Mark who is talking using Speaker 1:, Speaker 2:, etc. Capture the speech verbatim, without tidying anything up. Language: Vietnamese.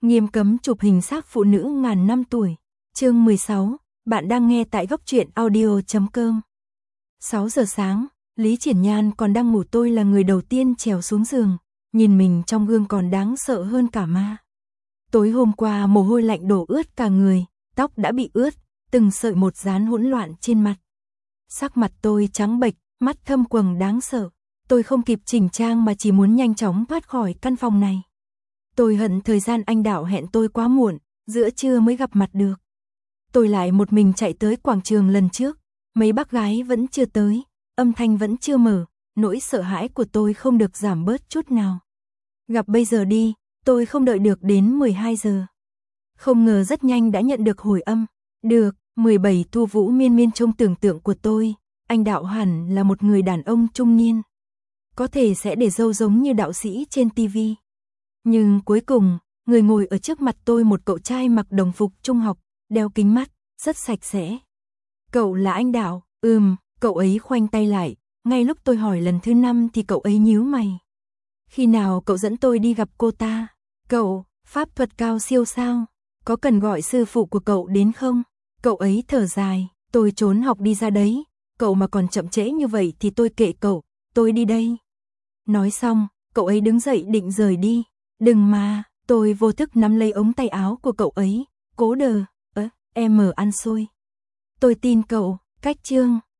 Speaker 1: Nghiêm cấm chụp hình xác phụ nữ ngàn năm tuổi. Chương mười sáu, bạn đang nghe tại góc truyện audio chấm com. sáu giờ sáng, Lý Triển Nhan còn đang ngủ, tôi là người đầu tiên trèo xuống giường, nhìn mình trong gương còn đáng sợ hơn cả ma. Tối hôm qua mồ hôi lạnh đổ ướt cả người, tóc đã bị ướt, từng sợi một dán hỗn loạn trên mặt. Sắc mặt tôi trắng bệch, mắt thâm quầng đáng sợ. Tôi không kịp chỉnh trang mà chỉ muốn nhanh chóng thoát khỏi căn phòng này. Tôi hận thời gian anh Đạo hẹn tôi quá muộn, giữa trưa mới gặp mặt được. Tôi lại một mình chạy tới quảng trường lần trước, mấy bác gái vẫn chưa tới, âm thanh vẫn chưa mở, nỗi sợ hãi của tôi không được giảm bớt chút nào. Gặp bây giờ đi, tôi không đợi được đến mười hai giờ. Không ngờ rất nhanh đã nhận được hồi âm. Được, mười bảy Thu Vũ miên miên. Trong tưởng tượng của tôi, anh Đạo hẳn là một người đàn ông trung niên. Có thể sẽ để râu giống như đạo sĩ trên tivi. Nhưng cuối cùng, người ngồi ở trước mặt tôi một cậu trai mặc đồng phục trung học, đeo kính mắt, rất sạch sẽ. Cậu là anh Đạo? Ừm, cậu ấy khoanh tay lại, ngay lúc tôi hỏi lần thứ năm thì cậu ấy nhíu mày. Khi nào cậu dẫn tôi đi gặp cô ta? Cậu, pháp thuật cao siêu sao? Có cần gọi sư phụ của cậu đến không? Cậu ấy thở dài, tôi trốn học đi ra đấy, cậu mà còn chậm trễ như vậy thì tôi kệ cậu, tôi đi đây. Nói xong, cậu ấy đứng dậy định rời đi. Đừng mà, tôi vô thức nắm lấy ống tay áo của cậu ấy, cố đờ, ơ, em mở ăn xôi. Tôi tin cậu, cách chương.